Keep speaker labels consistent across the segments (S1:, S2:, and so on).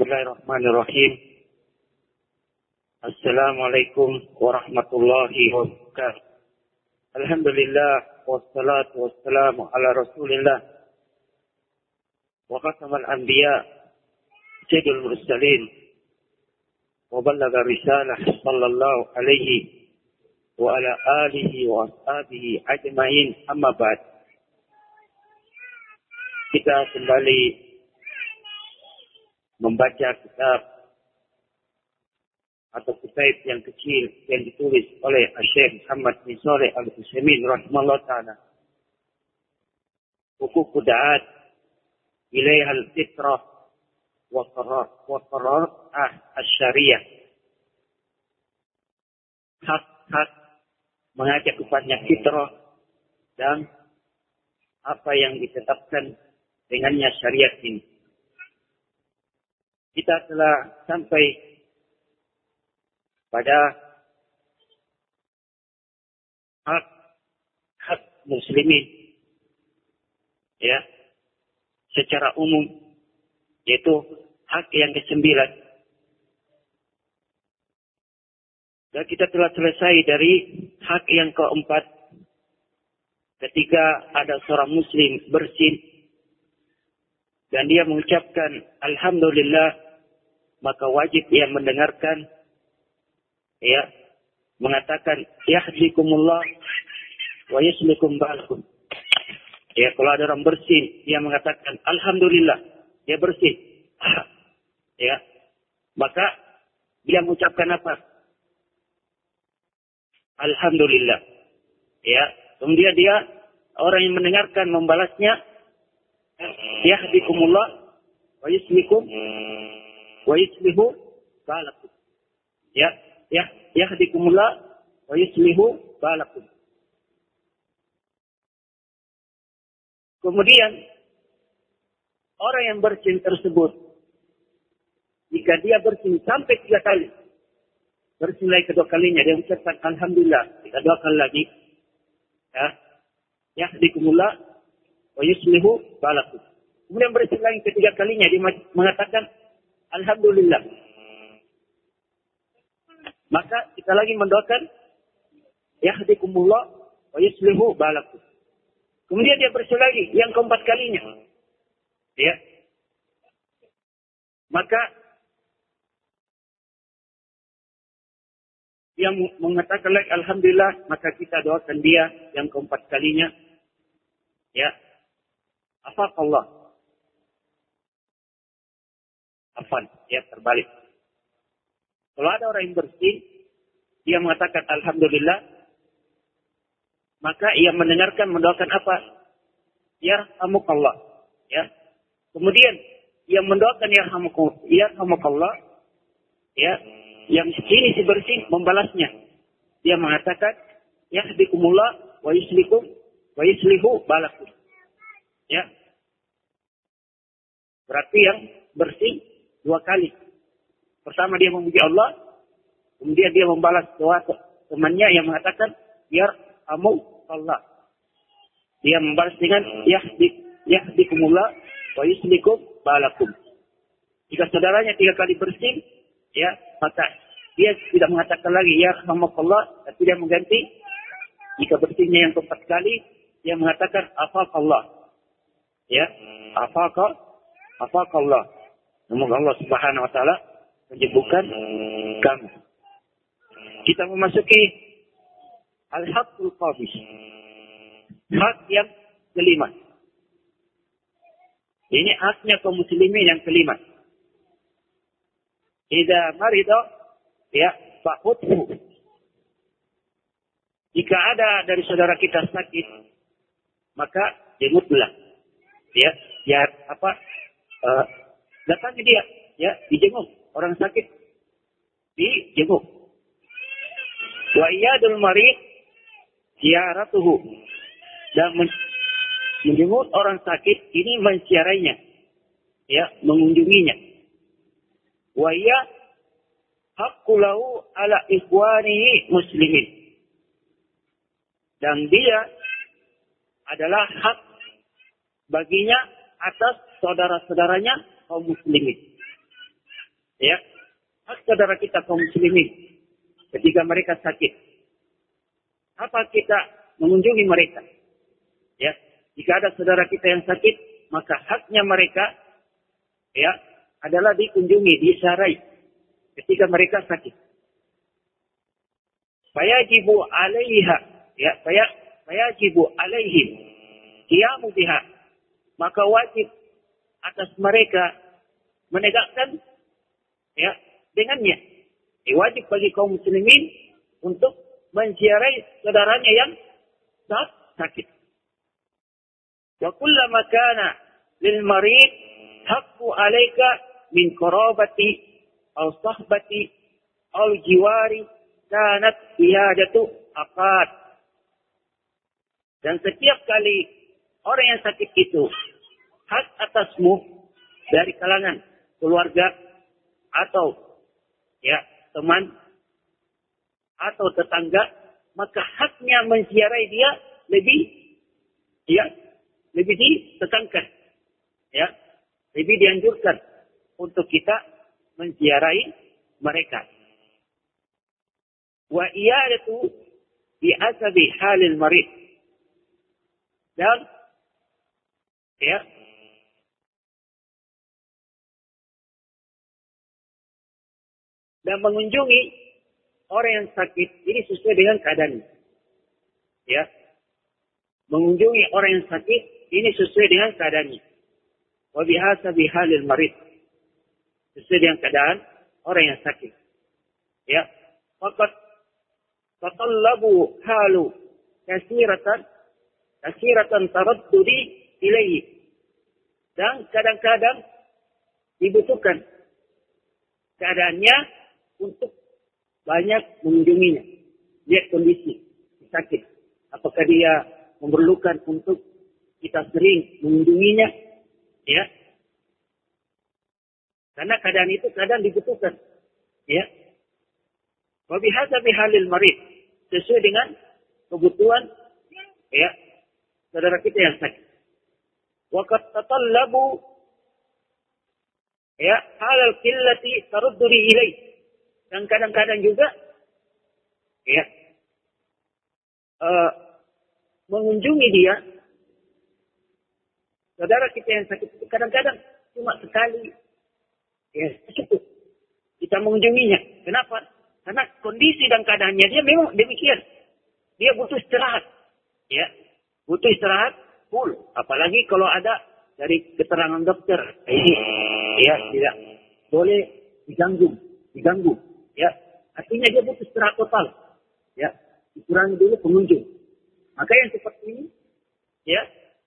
S1: Bismillahirrahmanirrahim. Assalamualaikum warahmatullahi wabarakatuh. Alhamdulillah wassalatu wassalamu ala Rasulillah wa khatamal anbiya sayyidul mursalin wa ballagha risalah sallallahu alaihi wa ala alihi wa ashabihi ajmain, amma ba'd. Kita kembali membaca kitab atau kitab yang kecil yang ditulis oleh Syekh Muhammad bin Shalih Al-Utsaimin rahimahullah ta'ala. Huquq da'at ilaiha al-fitrah wa qarar asy-syariah. Hak mengajak kepadanya fitrah dan apa yang ditetapkan dengannya syariat ini. Kita telah sampai pada hak muslimin, ya, secara umum, yaitu hak yang ke-9. Dan kita telah selesai dari hak yang ke-4. Ketika ada seorang muslim bersin dan dia mengucapkan alhamdulillah, maka wajib ia mendengarkan, ya, mengatakan yahdikumullah wa yuslikum balakum. Ya, kalau ada orang bersin, dia mengatakan alhamdulillah, dia bersih. Ya, maka dia mengucapkan apa? Alhamdulillah. Ya, kemudian dia, orang yang mendengarkan, membalasnya yahdikumullah wa yuslikum wa yuslihu balakum. Ya, yahdikumullah wa yuslihu balakum. Kemudian orang yang bersin tersebut, jika dia bersin sampai 3 kali, bersin lagi kedua kalinya, dia ucapkan alhamdulillah, kita doakan lagi, ya, yahdikumullah wa yuslihu balakum. Kemudian bersin lagi ketiga kalinya, dia mengatakan alhamdulillah. Maka kita lagi mendoakan yahdikumullah wa yuslihu balakum. Kemudian dia bersin lagi yang keempat kalinya. Ya. Maka yang mengatakan lagi alhamdulillah, maka kita doakan dia yang keempat kalinya. Ya. Afaqallah. Afan, ya, terbalik. Kalau ada orang yang bersih, dia mengatakan alhamdulillah, maka ia mendengarkan, mendoakan apa? Yarhamukallah. Ya. Kemudian ia mendoakan yarhamukallah, ya, yang ini si bersih membalasnya. Dia mengatakan yahdikumullah wa yuslihu balakum. Ya. Berarti yang bersih 2 kali. Pertama dia memuji Allah, kemudian dia membalas doa temannya yang mengatakan yarhamukallah. Dia membalas dengan yahdikumullah wa yuslikum balakum. Jika saudaranya 3 kali bersin, ya, maka dia tidak mengatakan lagi yarhamukallah, tapi dia mengganti. Jika bersinnya yang ke-4 kali, dia mengatakan afaqallah. Ya, afaqallah. Semoga Allah Subhanahu wa taala menyembuhkan kamu. Kita memasuki al-haqqul khamis. Hak yang ke-5. Ini haknya kaum muslimin yang ke-5. Idza marida, ya, fa'udhu. Jika ada dari saudara kita sakit, maka jenguklah. Ya, datangi dia, ya, dijenguk. Orang sakit dijenguk. Wa iyadul marid ziyaratuhu. Dan menjenguk orang sakit ini menziarainya, ya, mengunjunginya. Wa iya haqqulahu ala ikhwanihi muslimin. Dan dia adalah hak baginya atas saudara-saudaranya kaum muslimin. Ya, hak saudara kita kaum muslimin ketika mereka sakit. Apa kita mengunjungi mereka? Ya, jika ada saudara kita yang sakit, maka haknya mereka ya adalah dikunjungi, disarai ketika mereka sakit. Fayajibu 'alaiha, ya, fayajibu 'alaihim qiyamu biha. Maka wajib atas mereka menegakkan ya dengannya. Wajib bagi kaum muslimin untuk menziarahi saudaranya yang sakit. Wa kullama kana lil marid haqqu 'alaika min qarabati aw sahbati aw jiwari kanat ziyadatu aqad. Dan setiap kali orang yang sakit itu hak atasmu dari kalangan keluarga atau ya teman atau tetangga, maka haknya menziarahi dia lebih ditekankan, ya, lebih dianjurkan untuk kita menziarahi mereka. Wa iyadatu bi asabi halil marid. Dan ya dan mengunjungi orang yang sakit ini sesuai dengan keadaannya. Ya. Mengunjungi orang yang sakit ini sesuai dengan keadaannya. Wa bihasabi halil marid. Sesuai dengan keadaan orang yang sakit. Ya. Faqad tatallabu halu kasiratan taraddudi ilaihi. Dan kadang-kadang dibutuhkan keadaannya untuk banyak mengunjunginya. Lihat kondisi sakit. Apakah dia memerlukan untuk kita sering mengunjunginya? Ya. Karena keadaan itu kadang dibutuhkan. Ya. Wa bihasabi halil marid. Sesuai dengan kebutuhan ya saudara kita yang sakit. Wa qad tatallabu ya halal qillati tarudduri ilaih. Dan kadang-kadang juga ya mengunjungi dia saudara kita yang sakit itu kadang-kadang cuma sekali ya cukup kita mengunjunginya. Kenapa? Karena kondisi dan keadaannya dia memang demikian. Dia butuh istirahat. Ya, butuh istirahat full. Apalagi kalau ada dari keterangan dokter ini ya tidak boleh diganggu. Ya, artinya dia butuh istirahat total. Ya, dikurangi dulu pengunjung. Maka yang seperti ini, ya,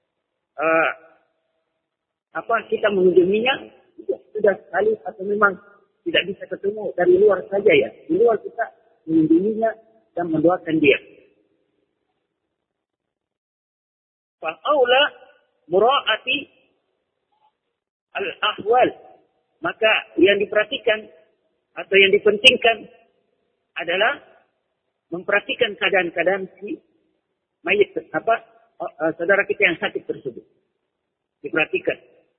S1: kita mengunjunginya itu sudah sekali atau memang tidak bisa ketemu dari luar saja ya. Di luar kita mengunjunginya dan mendoakan dia. Fa'aula mura'ati al-ahwal. Maka yang diperhatikan atau yang dipentingkan adalah memperhatikan keadaan-keadaan si mayit saudara kita yang sakit tersebut. Diperhatikan.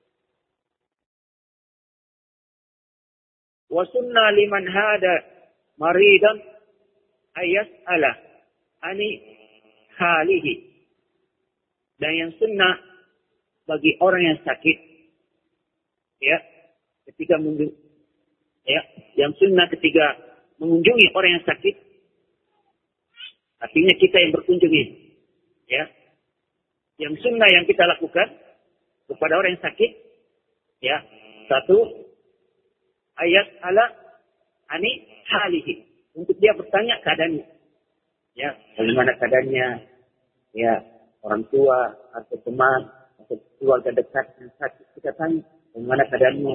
S1: Wa sunna liman hada maridan ayas'ala ani halihi. Dan yang sunnah bagi orang yang sakit ya ketika yang sunnah ketika mengunjungi orang yang sakit, artinya kita yang berkunjungi, ya. Yang sunnah yang kita lakukan kepada orang yang sakit, ya, satu, ayat ala ani halihi, untuk dia bertanya keadaannya, ya, bagaimana keadaannya, ya, orang tua atau teman atau keluarga dekat yang sakit, kita tanya bagaimana keadaannya.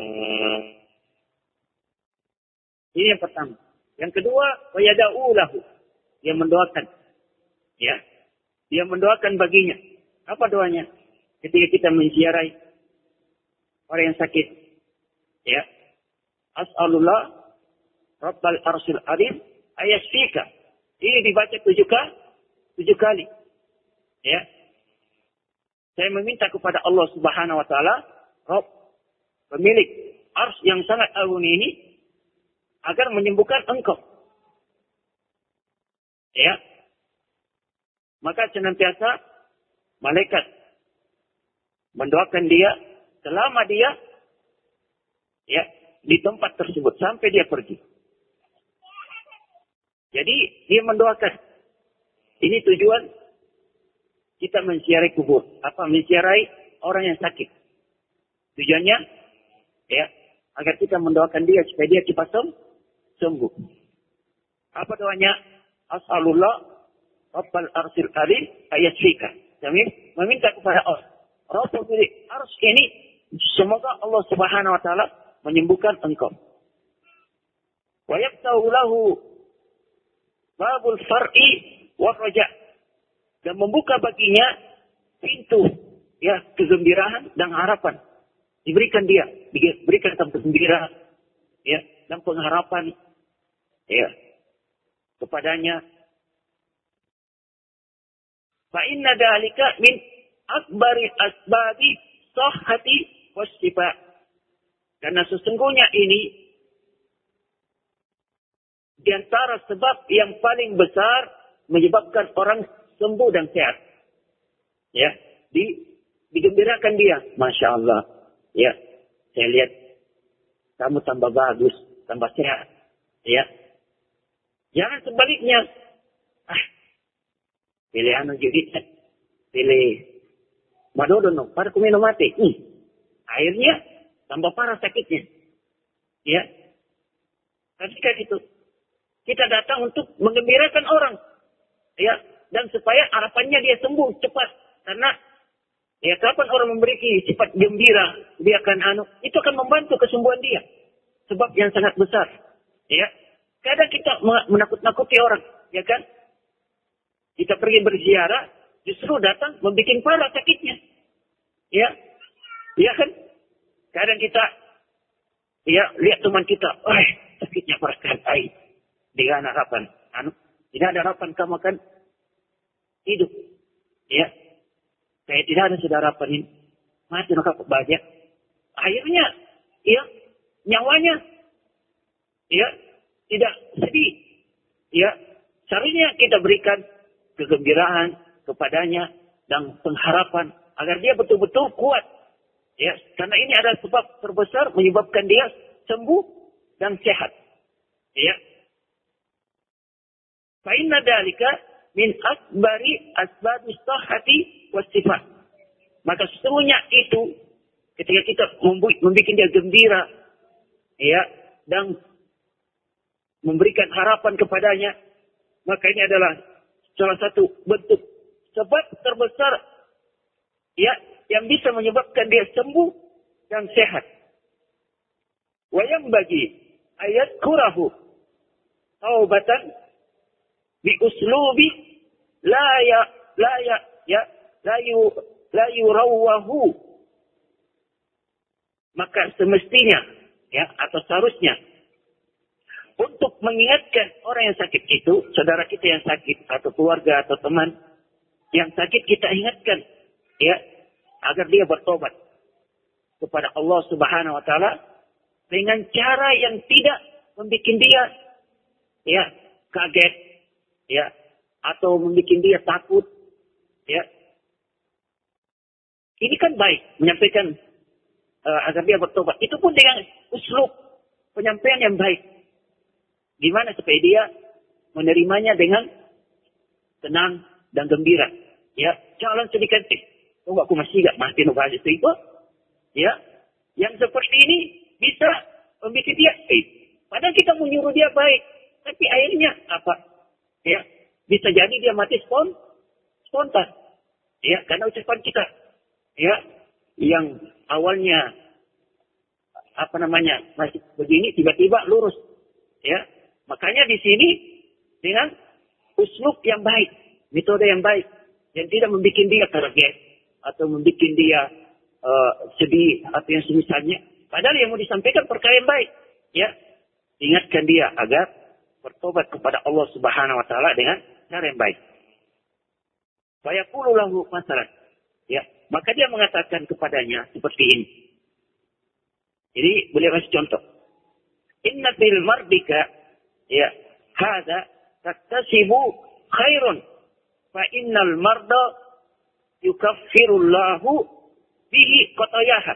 S1: Ini yang pertama. Yang kedua, wayada'u lahu. Dia mendoakan. Ya. Dia mendoakan baginya. Apa doanya? Ketika kita menziarahi orang yang sakit. Ya. As'alullah Rabbal Arsyil Azim ayasfika. Ini dibaca 7 kali. Ya. Saya meminta kepada Allah Subhanahu wa taala, Rabb, pemilik Arsy yang sangat agung ini, agar menyembuhkan engkau. Ya. Maka senantiasa malaikat mendoakan dia selama dia ya di tempat tersebut sampai dia pergi. Jadi dia mendoakan. Ini tujuan kita menziarahi kubur. Apa? Menziarahi orang yang sakit. Tujuannya ya agar kita mendoakan dia supaya dia cepat sembuh. Apa doanya? As'alullah Rabbal Arsyil Karim ayasfika. Kami meminta kepada Allah, Rabbul Arsy ini, semoga Allah Subhanahu wa taala menyembuhkan engkau. Wa yaftahu lahu babul far'i wa raja. Dan membuka baginya pintu ya kegembiraan dan harapan. Diberikan kegembiraan ya dan pengharapan ya kepadanya. Fa inna dzalika min akbari asbabi sahhati wasyifa. Karena sesungguhnya ini di antara sebab yang paling besar menyebabkan orang sembuh dan sehat. Ya, digembirakan dia, Masya Allah. Ya, saya lihat kamu tambah bagus, tambah sehat. Ya, jangan sebaliknya. Pilih anu jadi, pilih madodono, pada minum mati. Akhirnya tambah parah sakitnya. Ya, ketika itu kita datang untuk menggembirakan orang, ya, dan supaya harapannya dia sembuh cepat. Karena ya kapan orang memberi sifat gembira, dia akan itu akan membantu kesembuhan dia. Sebab yang sangat besar. Ya, kadang kita menakut-nakuti orang, ya kan? Kita pergi berziarah, justru datang membuat parah sakitnya. Ya, ya kan? Kadang kita ya lihat teman kita, sakitnya parah sekali. Dengan harapan, tidak ada harapan kamu akan hidup. Ya, saya tidak ada sudah harapan ini. Mati nak banyak. Akhirnya, ya nyawanya, ya tidak sedih. Ya, seharusnya kita berikan kegembiraan kepadanya dan pengharapan agar dia betul-betul kuat. Ya, karena ini adalah sebab terbesar menyebabkan dia sembuh dan sehat. Ya. Fa inna dzalika min akbari asbabis sahhati wasifat. Maka sesungguhnya itu ketika kita membuat dia gembira, ya, dan memberikan harapan kepadanya, maka ini adalah salah satu bentuk sebab terbesar ya yang bisa menyebabkan dia sembuh dan sehat. Wa yang bagi ayat kurahu taubatan bi uslubi la yurawahu. Maka semestinya ya atau seharusnya untuk mengingatkan orang yang sakit itu, saudara kita yang sakit atau keluarga atau teman yang sakit, kita ingatkan ya agar dia bertobat kepada Allah Subhanahu wa taala dengan cara yang tidak membuat dia ya kaget ya atau membuat dia takut ya. Ini kan baik menyampaikan agar dia bertobat. Itu pun dengan uslub penyampaian yang baik. Gimana supaya dia menerimanya dengan tenang dan gembira. Ya, jangan sedikit. Oh, aku masih gak mati nugas itu. Ya, yang seperti ini bisa membuat dia padahal kita menyuruh dia baik, tapi akhirnya apa? Ya, bisa jadi dia mati spontan. Ya, karena ucapan kita, ya, yang awalnya masih begini tiba-tiba lurus. Ya, makanya di sini dengan uslub yang baik, metode yang baik, yang tidak membuat dia kaget atau membuat dia sedih atau yang semisalnya. Padahal yang mau disampaikan perkara yang baik, ya, ingatkan dia agar bertobat kepada Allah Subhanahu Wa Taala dengan cara yang baik. Fayaqulu lahu masalan, ya, maka dia mengatakan kepadanya seperti ini. Jadi beliau kasih contoh. inna fil mardika ya hadza taktasibu khairun fa innal marda yukaffirullahu bihi qatayaha.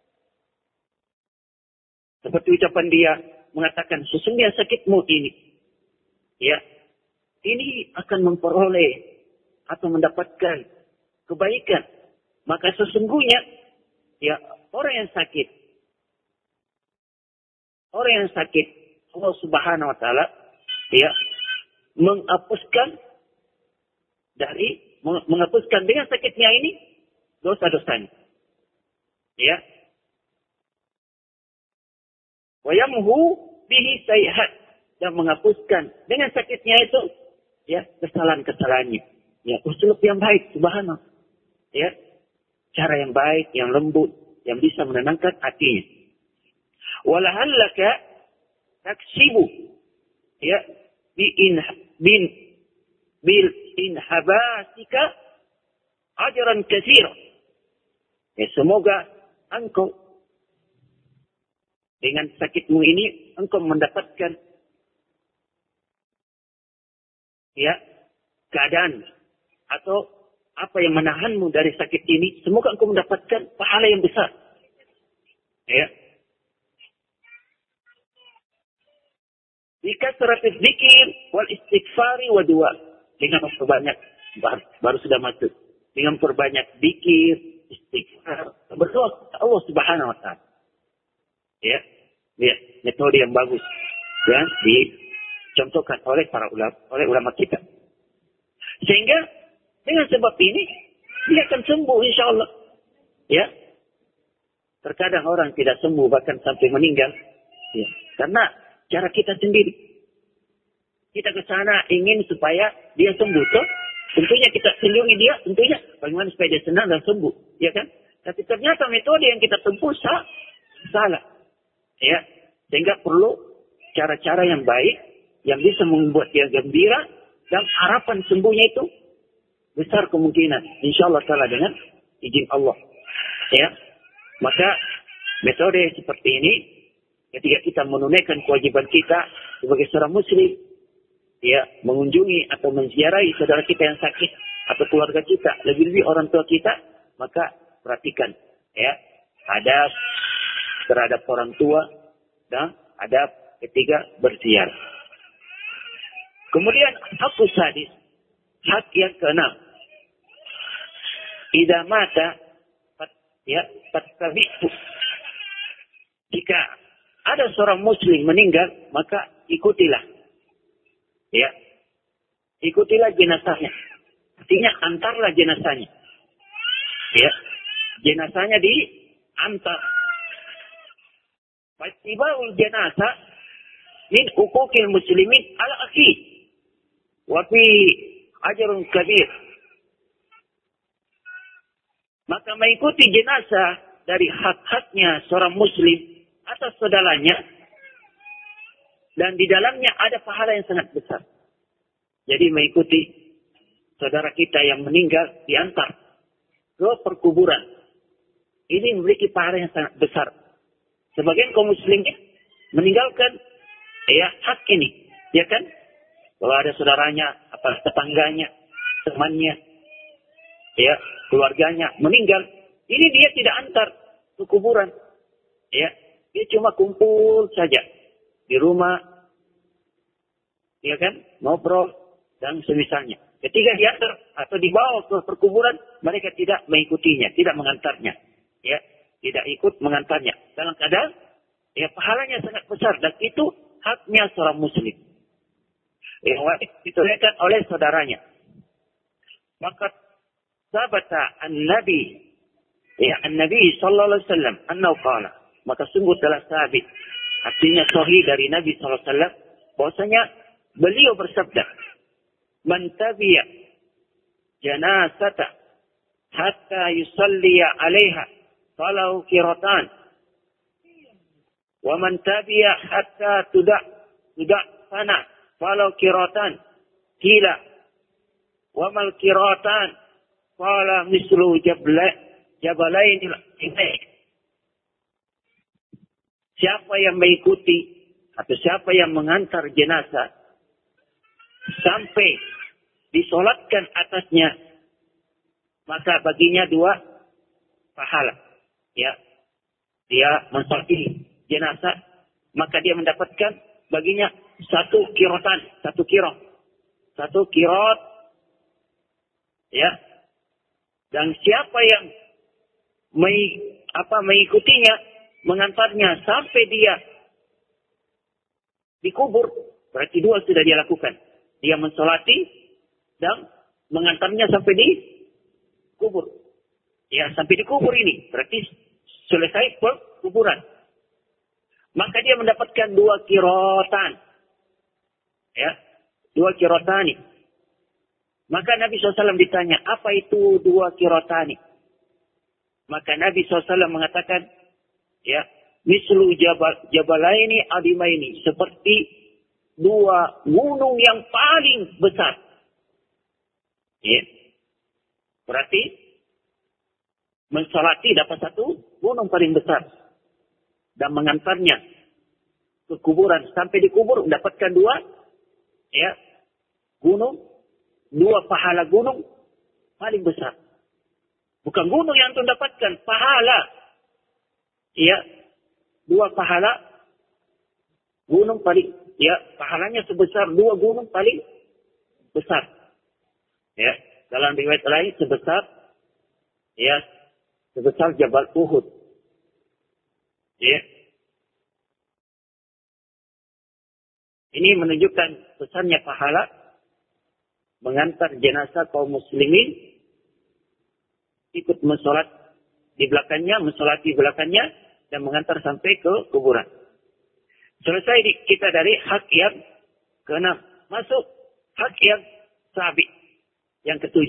S1: Seperti ucapan dia mengatakan, sesungguhnya sakitmu ini, ya, ini akan memperoleh atau mendapatkan kebaikan. Maka sesungguhnya, ya, orang yang sakit, Allah Subhanahu Wa Taala, ya, menghapuskan dengan sakitnya ini dosa-dosanya, ya. Wayamhu bihi sayyi'at, dan menghapuskan dengan sakitnya itu ya kesalahan-kesalahannya. Ya, uslub yang baik, subhanallah. Ya, cara yang baik, yang lembut, yang bisa menenangkan hatinya. Walahallaka taksibu ya bil inhabasika ajran katsira. Ya, semoga engkau dengan sakitmu ini engkau mendapatkan ya keadaan atau apa yang menahanmu dari sakit ini, semoga engkau mendapatkan pahala yang besar. Ya. Bikasratil dzikir wal istighfari wa du'a. Dengan memperbanyak, baru sudah masuk. Dengan perbanyak zikir, istighfar, berdoa kepada Allah Subhanahu Wa Taala. Ya, metode yang bagus yang dicontohkan oleh ulama kita. Sehingga dengan sebab ini dia akan sembuh insya Allah. Ya, terkadang orang tidak sembuh bahkan sampai meninggal. Ya, karena cara kita sendiri. Kita ke sana ingin supaya dia sembuh, toh? Tentunya kita kunjungi dia, tentunya bagaimana supaya dia senang dan sembuh, ya kan? Tapi ternyata metode yang kita tempuh salah. Ya, sehingga perlu cara-cara yang baik yang bisa membuat dia gembira dan harapan sembuhnya itu besar kemungkinan, insyaallah taala dengan izin Allah. Ya, maka metode seperti ini ketika kita menunaikan kewajiban kita sebagai seorang muslim, ya, mengunjungi atau menziarahi saudara kita yang sakit atau keluarga kita, lebih-lebih orang tua kita, maka perhatikan, ya, adab terhadap orang tua dan adab ketiga berziarah. Kemudian hak sadis, hak yang keenam. Idza mata fattabi'hu. Jika ada seorang muslim meninggal, maka ikutilah. Ya. Ikutilah jenazahnya. Artinya antarlah jenazahnya. Ya. Jenazahnya diantar. Fattiba'ul janazah min uquqil muslimin ala akhi wa fi ajrun kabir. Maka mengikuti jenazah dari hak-haknya seorang muslim atas saudaranya, dan di dalamnya ada pahala yang sangat besar. Jadi mengikuti saudara kita yang meninggal diantar ke perkuburan, ini memiliki pahala yang sangat besar. Sebagian kaum muslimin meninggalkan ya hak ini, ya kan? Bahwa ada saudaranya, apa tetangganya, temannya, ya keluarganya meninggal, ini dia tidak antar ke kuburan, ya dia cuma kumpul saja di rumah, ya kan, ngobrol dan semisalnya. Ketika diantar atau dibawa ke perkuburan, mereka tidak mengikutinya, tidak mengantarnya, ya. Tidak ikut mengantarnya. Dalam keadaan, ya pahalanya sangat besar. Dan itu haknya seorang muslim. Yang wajib ditunaikan oleh saudaranya. Maka sabata an-nabi. Ya, an-nabi sallallahu alaihi wasallam. Annahu qala. Maka sungguh telah sabit. Artinya sahih dari Nabi sallallahu alaihi wasallam. Bahwasanya beliau bersabda. Man tabi'a janazata hatta yusalliya alaiha. Falau kiratan. Wa man tabi'a hatta tudak sana. Falau kiratan. Kila. Wa mal kiratan. Fala mislu jabalain ilaih. Siapa yang mengikuti atau siapa yang mengantar jenazah sampai disolatkan atasnya, maka baginya 2 pahala. Ya, dia mensolati jenazah, maka dia mendapatkan baginya 1 kirotan, 1 kirot. Ya, dan siapa yang mengikutinya, mengantarnya sampai dia dikubur, berarti 2 sudah dia lakukan. Dia mensolati dan mengantarnya sampai di kubur. Ya, sampai dikubur ini berarti selesai kuburan. Maka dia mendapatkan 2 kirotan. Ya, 2 kirotani. Maka Nabi SAW ditanya, apa itu 2 kirotani? Maka Nabi SAW mengatakan, ya, mislu jabalaini adimaini, seperti 2 gunung yang paling besar. Ya. Berarti mensolati dapat 1 gunung paling besar dan mengantarnya ke kuburan sampai dikubur mendapatkan 2, ya, gunung, 2 pahala gunung paling besar. Bukan gunung yang antum dapatkan, pahala. Ya, 2 pahala gunung paling, ya, pahalanya sebesar 2 gunung paling besar. Ya, dalam riwayat lain sebesar, ya, sebesar Jabal Uhud. Ya. Ini menunjukkan besarnya pahala mengantar jenazah kaum muslimin, ikut mensolat di belakangnya, mensolat di belakangnya, dan mengantar sampai ke kuburan. Selesai kita dari hak yang ke-6. Masuk hak yang sabit, yang ke-7.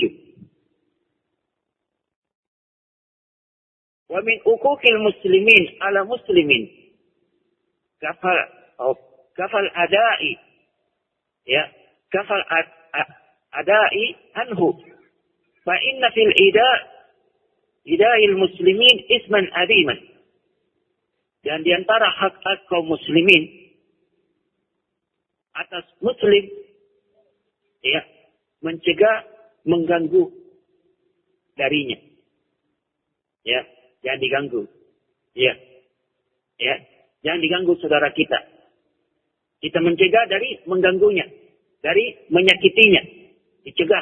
S1: Wa min uquqil muslimin ala muslimin kafal adai, ya, kafal adai anhu, fa inna fil ida'il muslimin isman adiman. Dan di antara hak-hak kaum muslimin atas muslim, ya, mencegah mengganggu darinya. Ya, jangan diganggu. Ya. Ya, jangan diganggu saudara kita. Kita mencegah dari mengganggunya, dari menyakitinya, dicegah.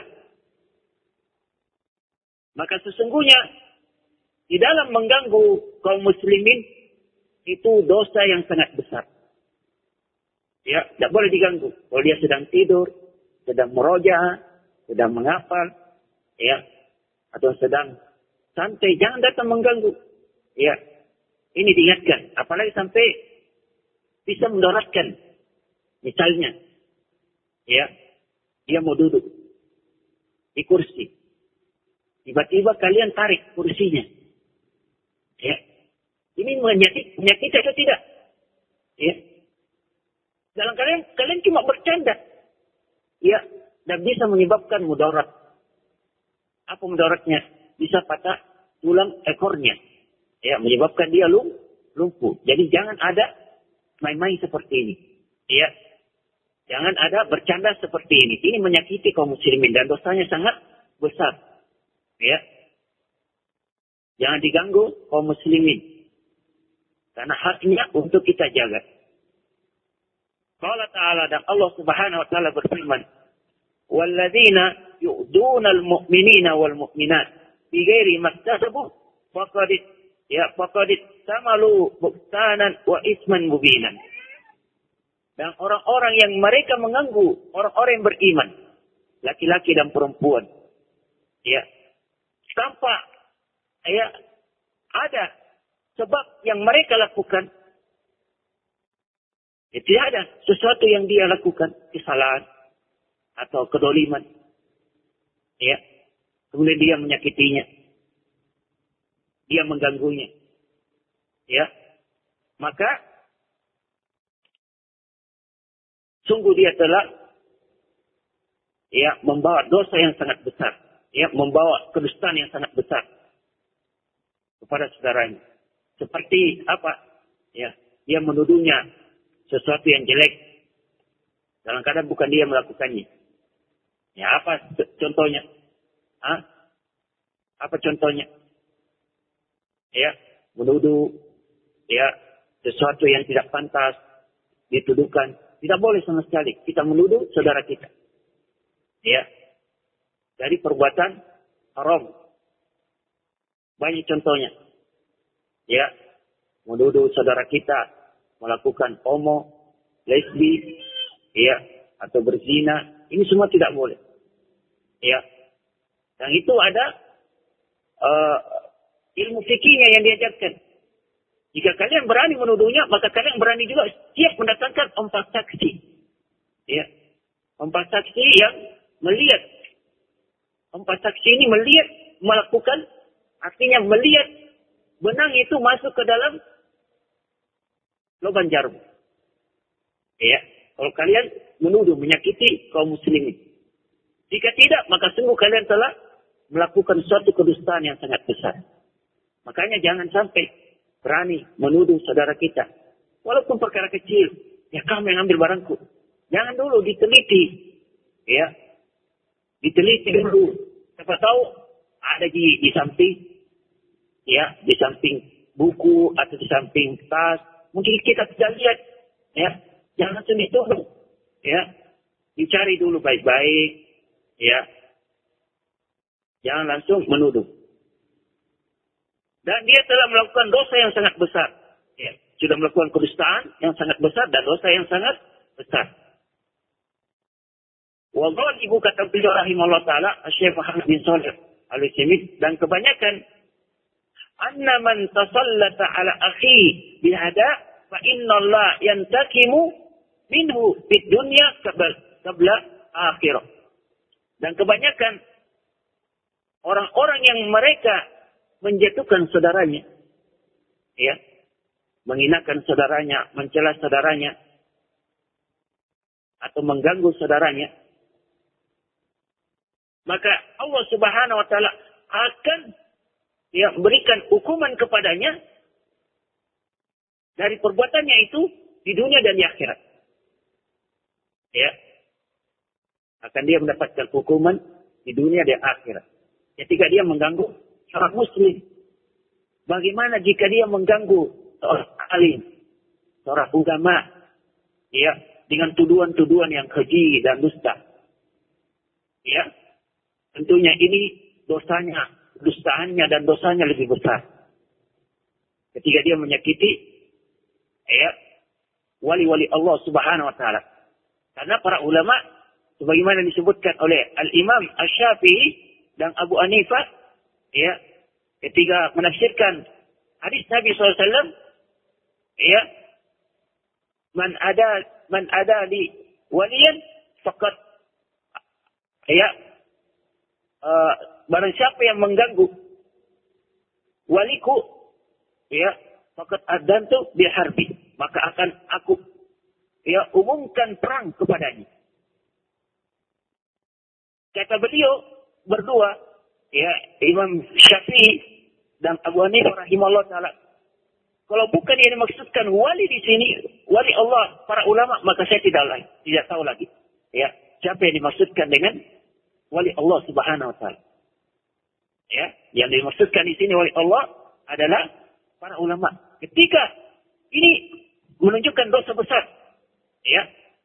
S1: Maka sesungguhnya di dalam mengganggu kaum muslimin itu dosa yang sangat besar. Ya, tidak boleh diganggu. Kalau dia sedang tidur, sedang meroja, sedang menghafal, ya, atau sedang santai, jangan datang mengganggu. Ya, ini diingatkan. Apalagi sampai bisa mendaratkan. Misalnya, ya, dia mau duduk di kursi. Tiba-tiba kalian tarik kursinya. Ya, ini menyakiti atau tidak? Ya, dalam kalian cuma bercanda. Ya, dan bisa menyebabkan mudarat. Apa mudaratnya? Bisa patah tulang ekornya. Ya, menyebabkan dia lumpuh. Jadi jangan ada main-main seperti ini. Ya, jangan ada bercanda seperti ini. Ini menyakiti kaum muslimin dan dosanya sangat besar. Ya, jangan diganggu kaum muslimin. Karena haknya untuk kita jaga. Allah Ta'ala dan Allah Subhanahu Wa Ta'ala berfirman, "Walladzina yu'duna al-mu'minina wal-mu'minat bighairi maktasabu faqad tamalu buhtanan wa isman mubinan." Dan orang-orang yang mereka mengganggu orang-orang yang beriman, laki-laki dan perempuan, ya, tanpa, ya, ada sebab yang mereka lakukan. Ya, tidak ada sesuatu yang dia lakukan, kesalahan atau kedoliman. Ya, kemudian dia menyakitinya, dia mengganggunya. Ya, maka sungguh dia telah, ya, membawa dosa yang sangat besar. Ya, membawa kedustaan yang sangat besar kepada saudaranya. Seperti apa? Ya, dia menuduhnya sesuatu yang jelek dalam keadaan bukan dia melakukannya. Ya, apa contohnya? Apa contohnya? Ya, menuduh ya sesuatu yang tidak pantas dituduhkan. Tidak boleh sama sekali kita menuduh saudara kita. Ya. Dari perbuatan haram. Banyak contohnya. Ya. Menuduh saudara kita melakukan homo, lesbi, ya, atau berzina. Ini semua tidak boleh. Ya. Dan itu ada ilmu fikihnya yang diajarkan. Jika kalian berani menuduhnya, maka kalian berani juga siap mendatangkan 4 saksi. Ya. 4 saksi yang melihat. 4 saksi ini melihat, melakukan, artinya melihat benang itu masuk ke dalam lubang jarum. Ya. Kalau kalian menuduh, menyakiti kaum muslimin. Jika tidak, maka sungguh kalian telah melakukan suatu kedustaan yang sangat besar. Makanya jangan sampai berani menuduh saudara kita. Walaupun perkara kecil. Ya kamu yang ambil barangku. Jangan dulu diteliti. Ya. Diteliti dulu. Siapa tahu ada di samping. Ya. Di samping buku atau di samping tas. Mungkin kita tidak lihat. Ya. Jangan langsung dituduh. Ya. Dicari dulu baik-baik. Ya. Jangan langsung menuduh. Dan dia telah melakukan dosa yang sangat besar. Ya, sudah melakukan kedustaan yang sangat besar dan dosa yang sangat besar. Wa ghalibu kata beliau rahimahullah ta'ala, Syekh Muhammad bin Shalih Al-Utsaimin, dan kebanyakan anna man tasallata ala akhi bil hada fa inna Allah yantakimu minhu fid dunya qabla akhirah. Dan kebanyakan orang-orang yang mereka menjatuhkan saudaranya, ya, menghinakan saudaranya, mencela saudaranya, atau mengganggu saudaranya, maka Allah Subhanahu Wa Taala akan ya memberikan hukuman kepadanya dari perbuatannya itu di dunia dan di akhirat. Ya, akan dia mendapatkan hukuman di dunia dan akhirat. Ketika dia mengganggu seorang muslim. Bagaimana jika dia mengganggu seorang alim, seorang ulama, ya, dengan tuduhan-tuduhan yang keji dan dusta. Ya. Tentunya ini dosanya, dustaannya dan dosanya lebih besar. Ketika dia menyakiti ya, wali-wali Allah Subhanahu wa taala. Karena para ulama sebagaimana disebutkan oleh Al-Imam Asy-Syafi'i dan Abu Hanifah, ya, ketika menafsirkan hadis Nabi SAW, ya, man ada li waliyan faqad, ya, barang siapa yang mengganggu waliku, ya, faqad adantu bil harbi, maka akan aku ya umumkan perang kepadanya. Kata beliau berdua, ya, Imam Syafi'i dan Abu Hanifah rahimahullah ta'ala, kalau bukan yang dimaksudkan wali di sini, wali Allah, para ulama, maka saya tidak tahu lagi. Ya, siapa yang dimaksudkan dengan wali Allah Subhanahu wa taala. Ya, yang dimaksudkan di sini wali Allah adalah para ulama. Ketika ini menunjukkan dosa besar, ya,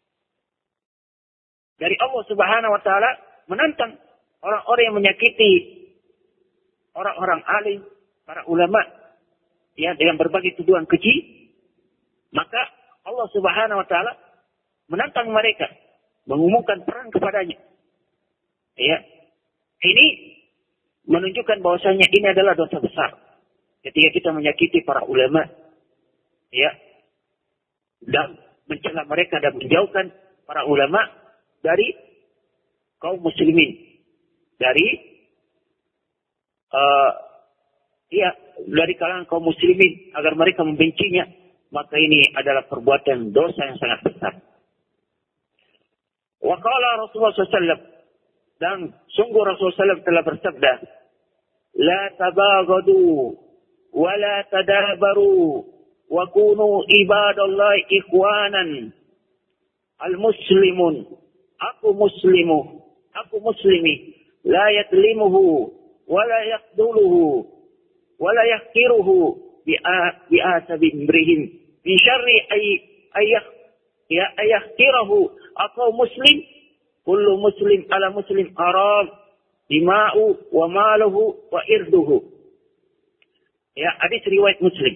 S1: dari Allah Subhanahu wa taala menantang orang-orang yang menyakiti orang-orang alim, para ulama, ya, dengan berbagai tuduhan keji, maka Allah Subhanahu wa taala menantang mereka, mengumumkan perang kepadanya. Ya. Ini menunjukkan bahwasanya ini adalah dosa besar. Ketika kita menyakiti para ulama, ya, dan mencela mereka dan menjauhkan para ulama dari kaum muslimin, dari dari kalangan kaum muslimin, agar mereka membencinya, maka ini adalah perbuatan dosa yang sangat besar. Wa qala Rasulullah SAW, dan sungguh Rasulullah SAW telah bersabda, la tabaghadu wa la tadabaru wa kunu ibadallahi ikhwanan. Al-muslimun, aku muslimi, la yatlimuhu, wa la yaqduluhu, wa la yahqiruhu bi'asabi imrihim. Min syarri ayahkirahu. Aku muslim, kullu muslim ala muslim haram, dima'u wa maluhu wa irduhu. Ya, hadis riwayat Muslim.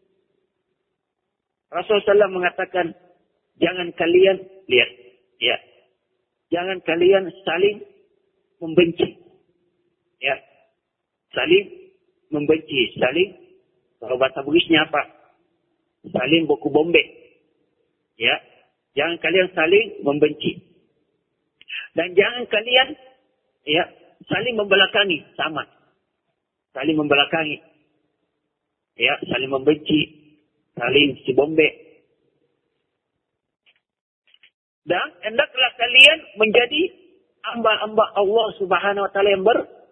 S1: Rasulullah SAW mengatakan, jangan kalian lihat, ya, jangan kalian saling membenci, ya, saling membenci, saling, kalau bahasa Bugisnya apa? Saling baku bombe, ya, jangan kalian saling membenci, dan jangan kalian, ya, saling membelakangi, sama, saling membelakangi, ya, saling membenci, saling si bombe. Dan hendaklah kalian menjadi hamba-hamba Allah Subhanahu wa taala yang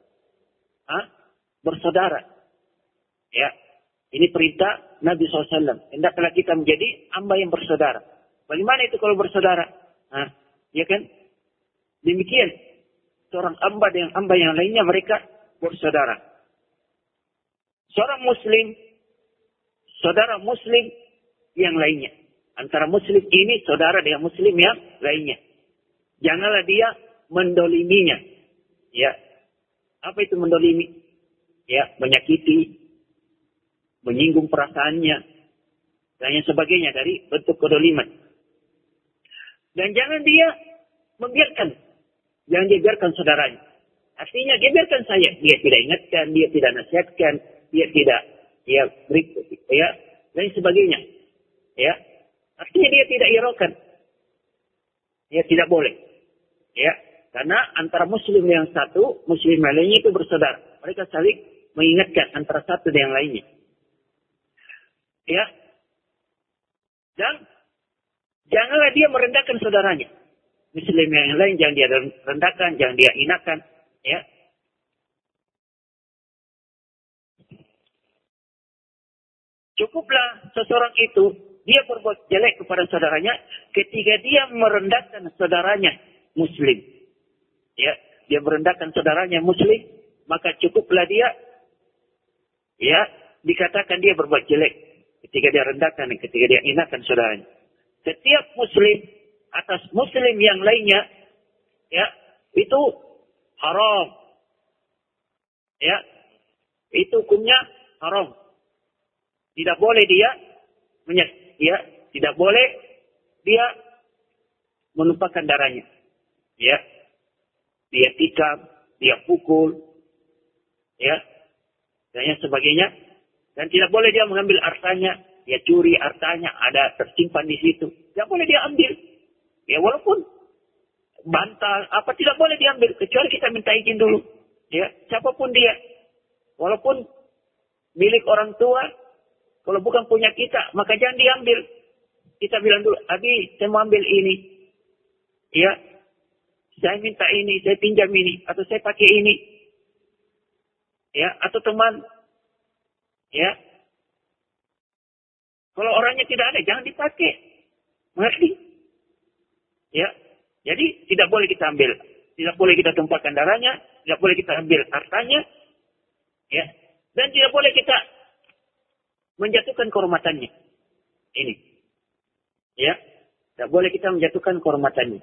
S1: bersaudara. Ya. Ini perintah Nabi SAW. Hendaklah kita menjadi hamba yang bersaudara. Bagaimana itu kalau bersaudara? Ya kan? Demikian. Seorang hamba dengan hamba yang lainnya mereka bersaudara. Seorang muslim, saudara muslim yang lainnya. Antara muslim ini saudara dengan muslim yang lainnya. Janganlah dia mendoliminya. Ya. Apa itu mendolimi? Ya, menyakiti, menyinggung perasaannya, dan yang sebagainya dari bentuk kedoliman. Dan jangan dia membiarkan. Jangan dia biarkan saudaranya. Artinya dia biarkan saya. Dia tidak ingatkan, dia tidak nasihatkan, dia tidak, ya, dan sebagainya. Ya. Artinya dia tidak hiraukan. Dia tidak boleh. Ya, karena antara muslim yang satu, muslim yang lainnya itu bersaudara. Mereka saling mengingatkan antara satu dan yang lainnya. Ya. Dan janganlah dia merendahkan saudaranya. Muslim yang lain jangan dia rendahkan, jangan dia hinakan. Ya. Cukuplah seseorang itu dia berbuat jelek kepada saudaranya ketika dia merendahkan saudaranya muslim. Ya, dia merendahkan saudaranya muslim, maka cukuplah dia, ya, dikatakan dia berbuat jelek ketika dia rendahkan, ketika dia hinakan saudaranya. Setiap muslim atas muslim yang lainnya, ya, itu haram. Ya, itu hukumnya haram. Tidak boleh dia tidak boleh dia menumpahkan darahnya. Ya. Dia tikam, dia pukul, ya, dan yang sebagainya. Dan tidak boleh dia mengambil hartanya, dia curi hartanya, ada tersimpan di situ. Tidak boleh dia ambil. Ya, walaupun bantal, apa tidak boleh diambil, kecuali kita minta izin dulu. Ya, siapapun dia. Walaupun milik orang tua, kalau bukan punya kita, maka jangan diambil. Kita bilang dulu, Abi, saya mau ambil ini. Ya, saya minta ini, saya pinjam ini, atau saya pakai ini. Ya, atau teman. Ya. Kalau orangnya tidak ada, jangan dipakai. Mengerti? Ya. Jadi, tidak boleh kita ambil. Tidak boleh kita tumpahkan darahnya, tidak boleh kita ambil hartanya. Ya. Dan tidak boleh kita menjatuhkan kehormatannya. Ini. Ya. Tidak boleh kita menjatuhkan kehormatannya.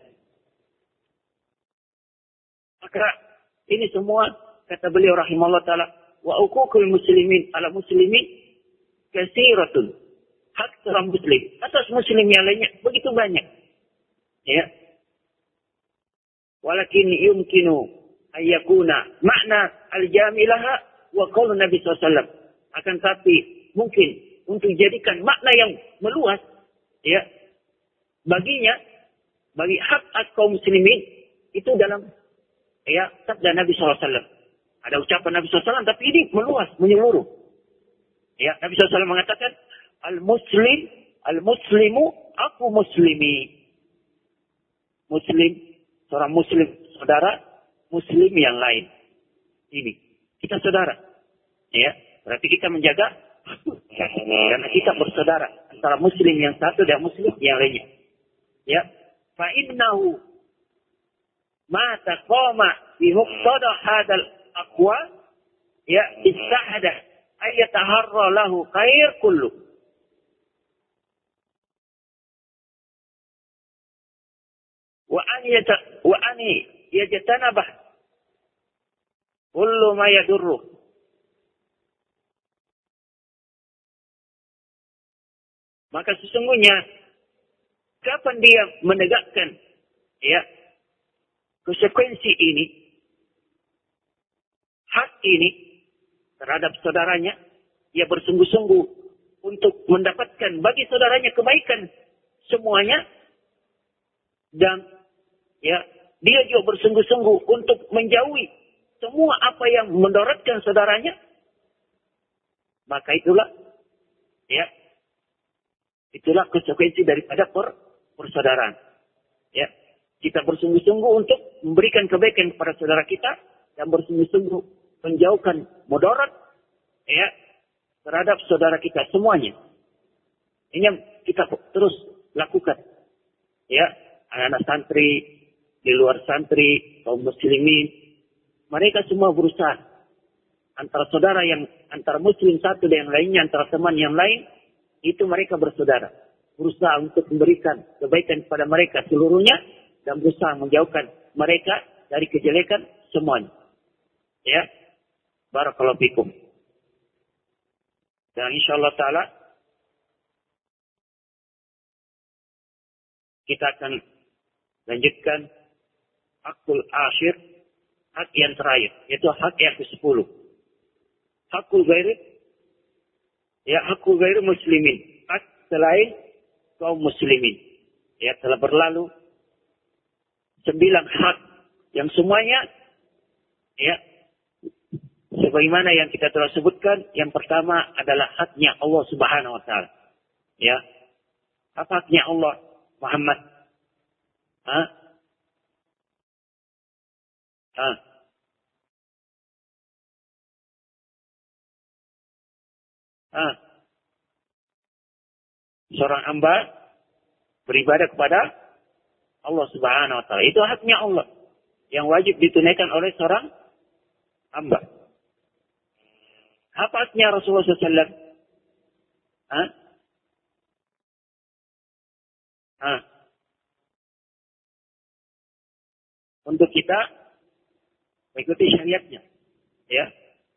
S1: Maka ini semua kata beliau rahimahullah ta'ala, wa uququl muslimin ala muslimin katsiratun. Hak seorang muslim atas muslim yang lainnya begitu banyak. Ya. Walakin yumkinu ayyakuna makna al-jamilaha wa qaul Nabi SAW. Akan tapi mungkin untuk jadikan makna yang meluas, ya, baginya, bagi hak kaum muslimin itu dalam, ya, sabda Nabi SAW. Ada ucapan Nabi SAW, tapi ini meluas, menyeluruh. Ya, Nabi SAW mengatakan, al-muslimu aku muslimi. Muslim, seorang muslim, saudara, muslim yang lain. Ini, kita saudara. Ya, berarti kita menjaga Karena kita bersaudara antara muslim yang satu dan muslim yang lainnya. Ya, fa innahu ma taqama bi muqtada hadal aqwa ya istahada ay yataharra lahu khair kullu. Wa an yajtanabah kullu ma yadurru. Maka sesungguhnya kapan dia menegakkan ya konsekuensi ini, hak ini terhadap saudaranya, ia bersungguh-sungguh untuk mendapatkan bagi saudaranya kebaikan semuanya, dan ya dia juga bersungguh-sungguh untuk menjauhi semua apa yang mendaratkan saudaranya, maka itulah konsekuensi daripada persaudaraan. Ya, kita bersungguh-sungguh untuk memberikan kebaikan kepada saudara kita dan bersungguh-sungguh menjauhkan mudarat ya terhadap saudara kita semuanya. Ini yang kita terus lakukan. Ya, anak-anak santri, di luar santri, kaum muslimin, mereka semua berusaha antara saudara yang antara muslim satu dan yang lainnya, antara teman yang lain, itu mereka bersaudara. Berusaha untuk memberikan kebaikan kepada mereka seluruhnya dan berusaha menjauhkan mereka dari kejelekan semuanya. Ya. Barakallahu fikum. Dan insyaallah taala kita akan lanjutkan hakul asyir, hak yang terakhir, yaitu hak yang ke-10. Hakul ghairi, ya hakul ghairi muslimin, hak selain kaum muslimin. Ya, telah berlalu 9 hak yang semuanya ya sebagaimana yang kita telah sebutkan. Yang pertama adalah haknya Allah Subhanahu wa taala. Ya. Apa haknya Allah Muhammad? Seorang hamba beribadah kepada Allah Subhanahu wa taala. Itu haknya Allah yang wajib ditunaikan oleh seorang hamba. Apa haknya Rasulullah SAW? Untuk kita mengikuti syariatnya. Ya.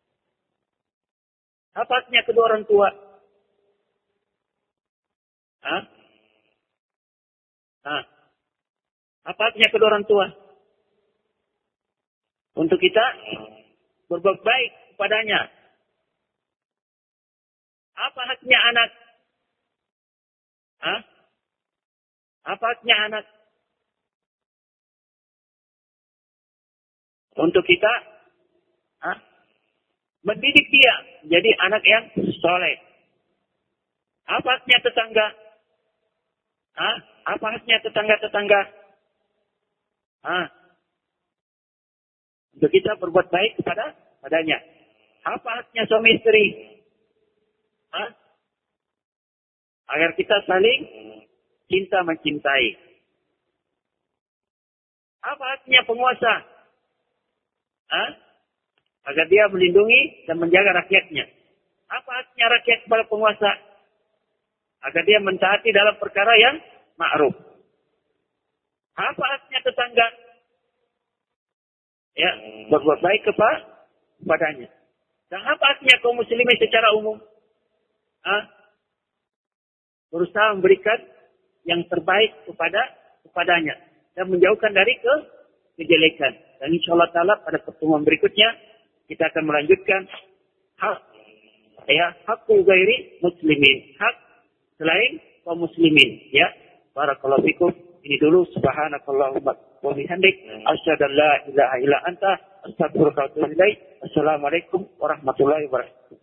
S1: Apa haknya kedua orang tua? Apa haknya kedua orang tua? Untuk kita berbuat baik kepadanya. Apa haknya anak? Apa haknya anak? Untuk kita mendidik dia jadi anak yang soleh. Apa haknya tetangga? Apa haknya tetangga-tetangga? Untuk kita berbuat baik padanya. Apa haknya suami istri? Agar kita saling cinta mencintai. Apa haknya penguasa? Agar dia melindungi dan menjaga rakyatnya. Apa haknya rakyat kepada penguasa? Agar dia mentaati dalam perkara yang ma'ruf. Apa haknya tetangga? Ya, berbuat baik kepadanya. Dan apa haknya kaum muslimin secara umum? Berusaha memberikan yang terbaik kepadanya dan menjauhkan dari kejelekan. Dan insyaallah taala pada pertemuan berikutnya kita akan melanjutkan hakul ghairi muslimin, hak selain kaum muslimin. Ya, barakallahu fikum. Ini dulu, subhanakallahumma wa bihamdik, asyhadu an la ilaha illa anta, astaghfiruka wa atubu ilaik. Assalamualaikum warahmatullahi wabarakatuh.